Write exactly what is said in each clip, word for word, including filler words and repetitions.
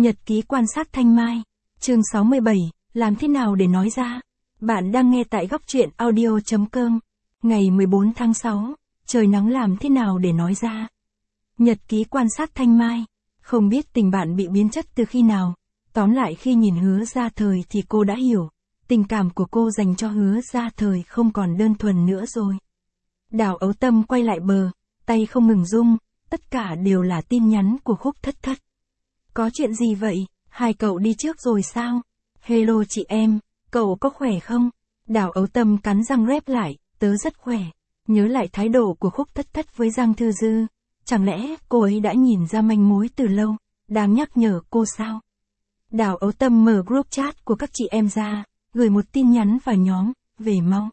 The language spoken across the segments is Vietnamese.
Nhật ký quan sát Thanh Mai. Chương sáu mươi bảy, làm thế nào để nói ra? Bạn đang nghe tại góc truyện audio chấm com. Ngày mười bốn tháng sáu, trời nắng làm thế nào để nói ra? Nhật ký quan sát Thanh Mai. Không biết tình bạn bị biến chất từ khi nào. Tóm lại khi nhìn Hứa Gia Thời thì cô đã hiểu. Tình cảm của cô dành cho Hứa Gia Thời không còn đơn thuần nữa rồi. Đào Ấu Tâm quay lại bờ, tay không ngừng rung, tất cả đều là tin nhắn của Khúc Thất Thất. Có chuyện gì vậy? Hai cậu đi trước rồi sao? Hello chị em, cậu có khỏe không? Đào Ấu Tâm cắn răng rép lại, tớ rất khỏe. Nhớ lại thái độ của Khúc Thất Thất với Giang Thư Dư. Chẳng lẽ cô ấy đã nhìn ra manh mối từ lâu, đang nhắc nhở cô sao? Đào Ấu Tâm mở group chat của các chị em ra, gửi một tin nhắn vào nhóm, về mau.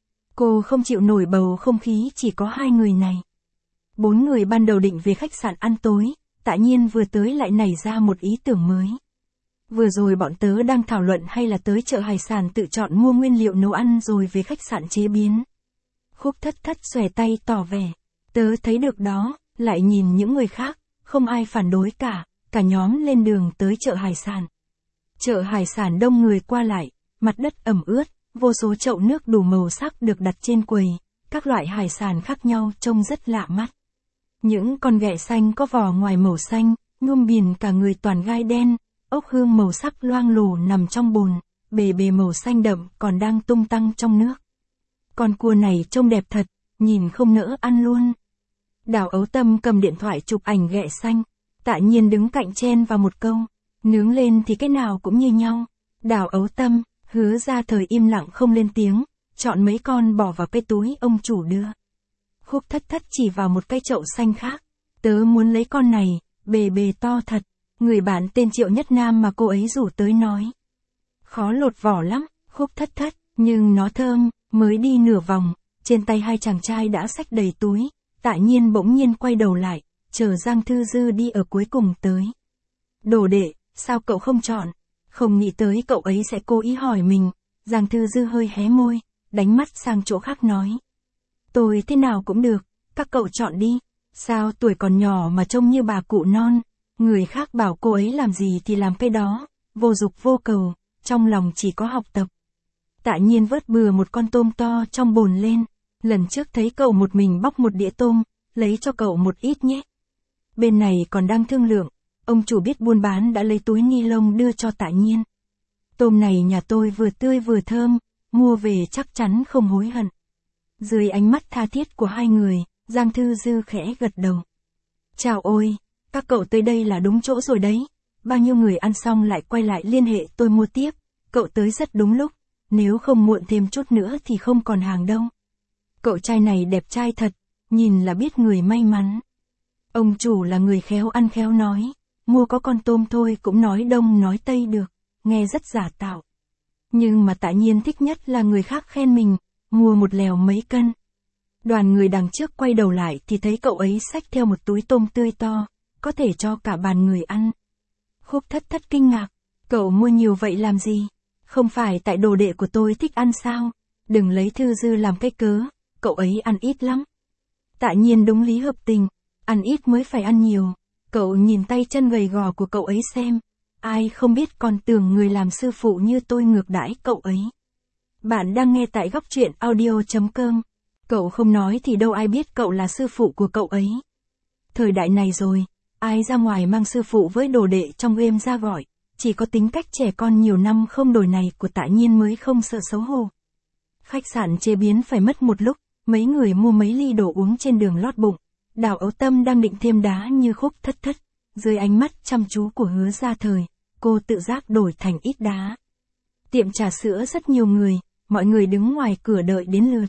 Cô không chịu nổi bầu không khí chỉ có hai người này. Bốn người ban đầu định về khách sạn ăn tối, Tạ Nhiên vừa tới lại nảy ra một ý tưởng mới. Vừa rồi bọn tớ đang thảo luận hay là tới chợ hải sản tự chọn mua nguyên liệu nấu ăn rồi về khách sạn chế biến. Khúc Thất Thất xòe tay tỏ vẻ, tớ thấy được đó, lại nhìn những người khác, không ai phản đối cả, cả nhóm lên đường tới chợ hải sản. Chợ hải sản đông người qua lại, mặt đất ẩm ướt, vô số chậu nước đủ màu sắc được đặt trên quầy, các loại hải sản khác nhau trông rất lạ mắt. Những con ghẹ xanh có vỏ ngoài màu xanh, nhôm biển cả người toàn gai đen, ốc hương màu sắc loang lổ nằm trong bồn, bề bề màu xanh đậm còn đang tung tăng trong nước. Con cua này trông đẹp thật, nhìn không nỡ ăn luôn. Đào Ấu Tâm cầm điện thoại chụp ảnh ghẹ xanh, Tạ Nhiên đứng cạnh chen vào một câu, nướng lên thì cái nào cũng như nhau. Đào Ấu Tâm, Hứa Gia Thời im lặng không lên tiếng, chọn mấy con bỏ vào cái túi ông chủ đưa. Khúc Thất Thất chỉ vào một cái chậu xanh khác, tớ muốn lấy con này, bề bề to thật, người bạn tên Triệu Nhất Nam mà cô ấy rủ tới nói. Khó lột vỏ lắm, Khúc Thất Thất, nhưng nó thơm, mới đi nửa vòng, trên tay hai chàng trai đã xách đầy túi, Tạ Nhiên bỗng nhiên quay đầu lại, chờ Giang Thư Dư đi ở cuối cùng tới. Đồ đệ, sao cậu không chọn? Không nghĩ tới cậu ấy sẽ cố ý hỏi mình, Giang Thư Dư hơi hé môi, đánh mắt sang chỗ khác nói. Tôi thế nào cũng được, các cậu chọn đi, sao tuổi còn nhỏ mà trông như bà cụ non, người khác bảo cô ấy làm gì thì làm cái đó, vô dục vô cầu, trong lòng chỉ có học tập. Tạ Nhiên vớt bừa một con tôm to trong bồn lên, lần trước thấy cậu một mình bóc một đĩa tôm, lấy cho cậu một ít nhé. Bên này còn đang thương lượng, ông chủ biết buôn bán đã lấy túi ni lông đưa cho Tạ Nhiên. Tôm này nhà tôi vừa tươi vừa thơm, mua về chắc chắn không hối hận. Dưới ánh mắt tha thiết của hai người, Giang Thư Dư khẽ gật đầu. Chào ôi, các cậu tới đây là đúng chỗ rồi đấy. Bao nhiêu người ăn xong lại quay lại liên hệ tôi mua tiếp, cậu tới rất đúng lúc, nếu không muộn thêm chút nữa thì không còn hàng đâu. Cậu trai này đẹp trai thật, nhìn là biết người may mắn. Ông chủ là người khéo ăn khéo nói, mua có con tôm thôi cũng nói đông nói tây được, nghe rất giả tạo. Nhưng mà Tạ Nhiên thích nhất là người khác khen mình, mua một lèo mấy cân. Đoàn người đằng trước quay đầu lại thì thấy cậu ấy xách theo một túi tôm tươi to, có thể cho cả bàn người ăn. Khúc Thất Thất kinh ngạc, cậu mua nhiều vậy làm gì? Không phải tại đồ đệ của tôi thích ăn sao? Đừng lấy Thư Dư làm cái cớ, cậu ấy ăn ít lắm. Tạ Nhiên đúng lý hợp tình, ăn ít mới phải ăn nhiều. Cậu nhìn tay chân gầy gò của cậu ấy xem, ai không biết còn tưởng người làm sư phụ như tôi ngược đãi cậu ấy. Bạn đang nghe tại góc truyện audio chấm com. Cậu không nói thì đâu ai biết cậu là sư phụ của cậu ấy. Thời đại này rồi, ai ra ngoài mang sư phụ với đồ đệ trong game ra gọi, chỉ có tính cách trẻ con nhiều năm không đổi này của Tạ Nhiên mới không sợ xấu hổ. Khách sạn chế biến phải mất một lúc, mấy người mua mấy ly đồ uống trên đường lót bụng. Đào Ấu Tâm đang định thêm đá như Khúc Thất Thất, dưới ánh mắt chăm chú của Hứa Gia Thời, cô tự giác đổi thành ít đá. Tiệm trà sữa rất nhiều người, mọi người đứng ngoài cửa đợi đến lượt.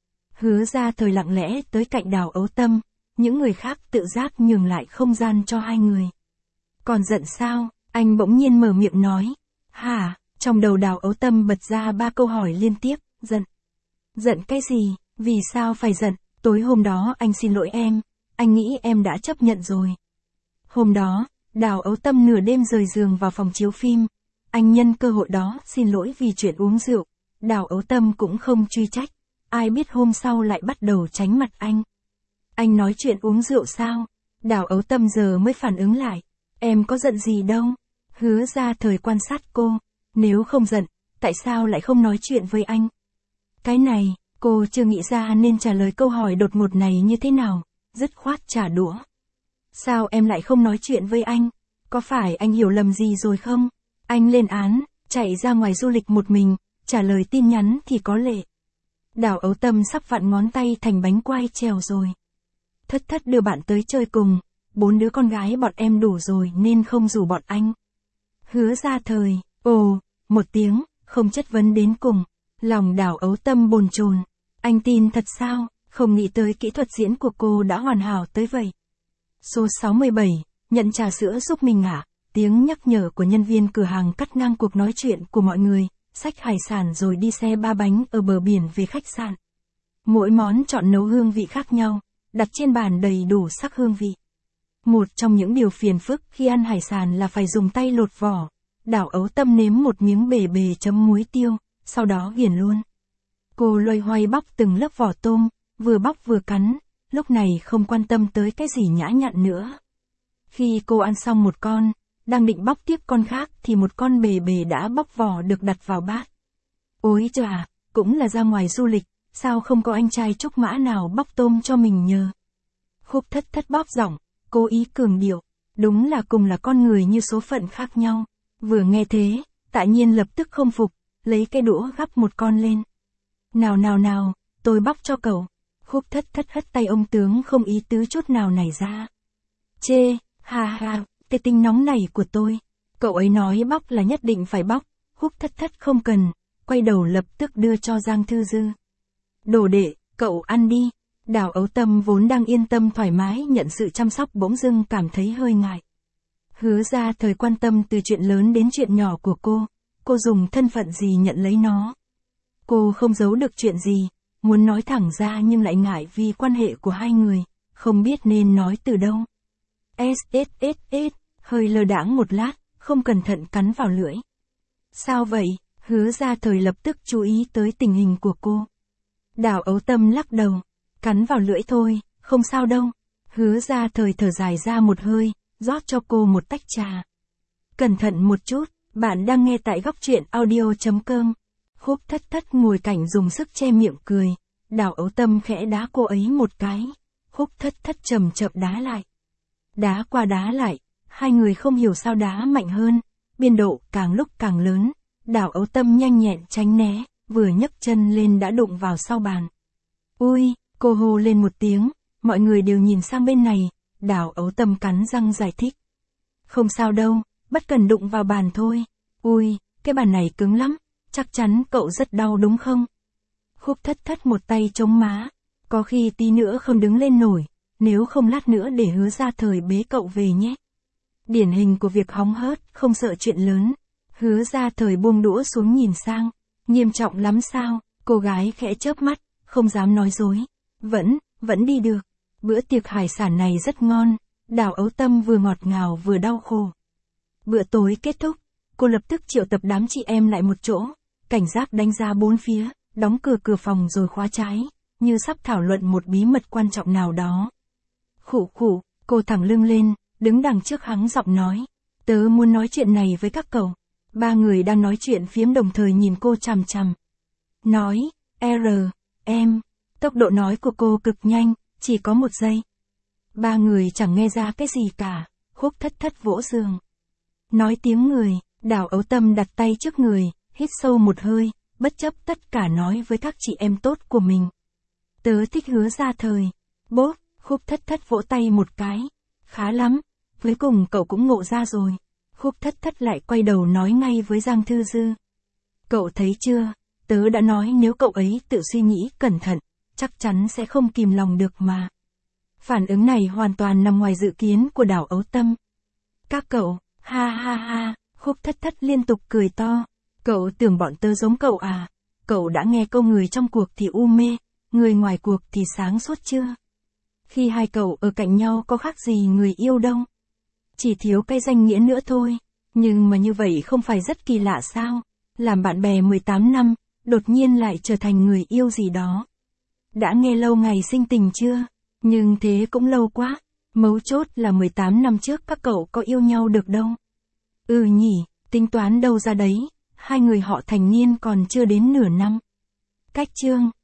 Hứa Gia Thời lặng lẽ tới cạnh Đào Ấu Tâm, những người khác tự giác nhường lại không gian cho hai người. Còn giận sao? Anh bỗng nhiên mở miệng nói. Hả? Trong đầu Đào Ấu Tâm bật ra ba câu hỏi liên tiếp, giận. Giận cái gì? Vì sao phải giận? Tối hôm đó anh xin lỗi em, anh nghĩ em đã chấp nhận rồi. Hôm đó, Đào Ấu Tâm nửa đêm rời giường vào phòng chiếu phim. Anh nhân cơ hội đó xin lỗi vì chuyện uống rượu. Đào Ấu Tâm cũng không truy trách. Ai biết hôm sau lại bắt đầu tránh mặt anh. Anh nói chuyện uống rượu sao? Đào Ấu Tâm giờ mới phản ứng lại. Em có giận gì đâu. Hứa Ra Thời quan sát cô, nếu không giận, tại sao lại không nói chuyện với anh? Cái này, cô chưa nghĩ ra nên trả lời câu hỏi đột ngột này như thế nào, dứt khoát trả đũa. Sao em lại không nói chuyện với anh? Có phải anh hiểu lầm gì rồi không? Anh lên án, chạy ra ngoài du lịch một mình, trả lời tin nhắn thì có lệ. Đào Ấu Tâm sắp vặn ngón tay thành bánh quai trèo rồi. Thất Thất đưa bạn tới chơi cùng, bốn đứa con gái bọn em đủ rồi nên không rủ bọn anh. Hứa Ra Thời, ồ, một tiếng, không chất vấn đến cùng. Lòng Đào Ấu Tâm bồn chồn. Anh tin thật sao? Không nghĩ tới kỹ thuật diễn của cô đã hoàn hảo tới vậy. Số sáu mươi bảy, nhận trà sữa giúp mình ạ. Tiếng nhắc nhở của nhân viên cửa hàng cắt ngang cuộc nói chuyện của mọi người, xách hải sản rồi đi xe ba bánh ở bờ biển về khách sạn. Mỗi món chọn nấu hương vị khác nhau, đặt trên bàn đầy đủ sắc hương vị. Một trong những điều phiền phức khi ăn hải sản là phải dùng tay lột vỏ. Đào Ấu Tâm nếm một miếng bề bề chấm muối tiêu, sau đó ghiền luôn. Cô loay hoay bóc từng lớp vỏ tôm, vừa bóc vừa cắn, lúc này không quan tâm tới cái gì nhã nhặn nữa. Khi cô ăn xong một con, đang định bóc tiếp con khác thì một con bề bề đã bóc vỏ được đặt vào bát. Ôi chà, cũng là ra ngoài du lịch, sao không có anh trai trúc mã nào bóc tôm cho mình nhờ? Khúc Thất Thất bóp giọng, cố ý cường điệu, đúng là cùng là con người như số phận khác nhau. Vừa nghe thế, Tạ Nhiên lập tức không phục, lấy cái đũa gắp một con lên. Nào nào nào, tôi bóc cho cậu. Khúc Thất Thất hất tay ông tướng không ý tứ chút nào nảy ra. Chê, ha ha, cái tính nóng này của tôi. Cậu ấy nói bóc là nhất định phải bóc, Khúc Thất Thất không cần, quay đầu lập tức đưa cho Giang Thư Dư. Đồ đệ, cậu ăn đi. Đào Ấu Tâm vốn đang yên tâm thoải mái nhận sự chăm sóc bỗng dưng cảm thấy hơi ngại. Hứa Ra Thời quan tâm từ chuyện lớn đến chuyện nhỏ của cô, cô dùng thân phận gì nhận lấy nó. Cô không giấu được chuyện gì, muốn nói thẳng ra nhưng lại ngại vì quan hệ của hai người, không biết nên nói từ đâu. Sss, hơi lơ đãng một lát, không cẩn thận cắn vào lưỡi. Sao vậy? Hứa Ra Thời lập tức chú ý tới tình hình của cô. Đào Ấu Tâm lắc đầu, cắn vào lưỡi thôi, không sao đâu. Hứa Ra Thời thở dài ra một hơi, rót cho cô một tách trà. Cẩn thận một chút, bạn đang nghe tại góc truyện audio chấm com. Khúc Thất Thất ngồi cạnh dùng sức che miệng cười, Đào Ấu Tâm khẽ đá cô ấy một cái. Khúc Thất Thất chậm chậm đá lại. Đá qua đá lại, hai người không hiểu sao đá mạnh hơn, biên độ càng lúc càng lớn. Đào Ấu Tâm nhanh nhẹn tránh né, vừa nhấc chân lên đã đụng vào sau bàn. Ui, cô hô lên một tiếng, mọi người đều nhìn sang bên này, Đào Ấu Tâm cắn răng giải thích. Không sao đâu, bất cần đụng vào bàn thôi. Ui, cái bàn này cứng lắm, chắc chắn cậu rất đau đúng không? Khúc Thất Thất một tay chống má, có khi tí nữa không đứng lên nổi, nếu không lát nữa để Hứa Ra Thời bế cậu về nhé. Điển hình của việc hóng hớt, không sợ chuyện lớn. Hứa Ra Thời buông đũa xuống nhìn sang, nghiêm trọng lắm sao? Cô gái khẽ chớp mắt, không dám nói dối. Vẫn, vẫn đi được. Bữa tiệc hải sản này rất ngon, Đào Ấu Tâm vừa ngọt ngào vừa đau khổ. Bữa tối kết thúc, cô lập tức triệu tập đám chị em lại một chỗ, cảnh giác đánh giá bốn phía, đóng cửa cửa phòng rồi khóa trái, như sắp thảo luận một bí mật quan trọng nào đó. Khụ khụ, cô thẳng lưng lên, đứng đằng trước hắng giọng nói, tớ muốn nói chuyện này với các cậu. Ba người đang nói chuyện phiếm đồng thời nhìn cô chằm chằm. Nói, R, em, tốc độ nói của cô cực nhanh, chỉ có một giây. Ba người chẳng nghe ra cái gì cả, Khúc Thất Thất vỗ giường. Nói tiếng người, Đào Ấu Tâm đặt tay trước người, hít sâu một hơi, bất chấp tất cả nói với các chị em tốt của mình. Tớ thích Hứa Ra Thời. Bốp, Khúc Thất Thất vỗ tay một cái. Khá lắm, cuối cùng cậu cũng ngộ ra rồi. Khúc Thất Thất lại quay đầu nói ngay với Giang Thư Dư. Cậu thấy chưa, tớ đã nói nếu cậu ấy tự suy nghĩ cẩn thận, chắc chắn sẽ không kìm lòng được mà. Phản ứng này hoàn toàn nằm ngoài dự kiến của Đào Ấu Tâm. Các cậu, ha ha ha, Khúc Thất Thất liên tục cười to. Cậu tưởng bọn tớ giống cậu à? Cậu đã nghe câu người trong cuộc thì u mê, người ngoài cuộc thì sáng suốt chưa? Khi hai cậu ở cạnh nhau có khác gì người yêu đâu. Chỉ thiếu cái danh nghĩa nữa thôi. Nhưng mà như vậy không phải rất kỳ lạ sao? Làm bạn bè mười tám năm, đột nhiên lại trở thành người yêu gì đó. Đã nghe lâu ngày sinh tình chưa? Nhưng thế cũng lâu quá. Mấu chốt là mười tám năm trước các cậu có yêu nhau được đâu. Ừ nhỉ, tính toán đâu ra đấy, hai người họ thành niên còn chưa đến nửa năm. Cách chương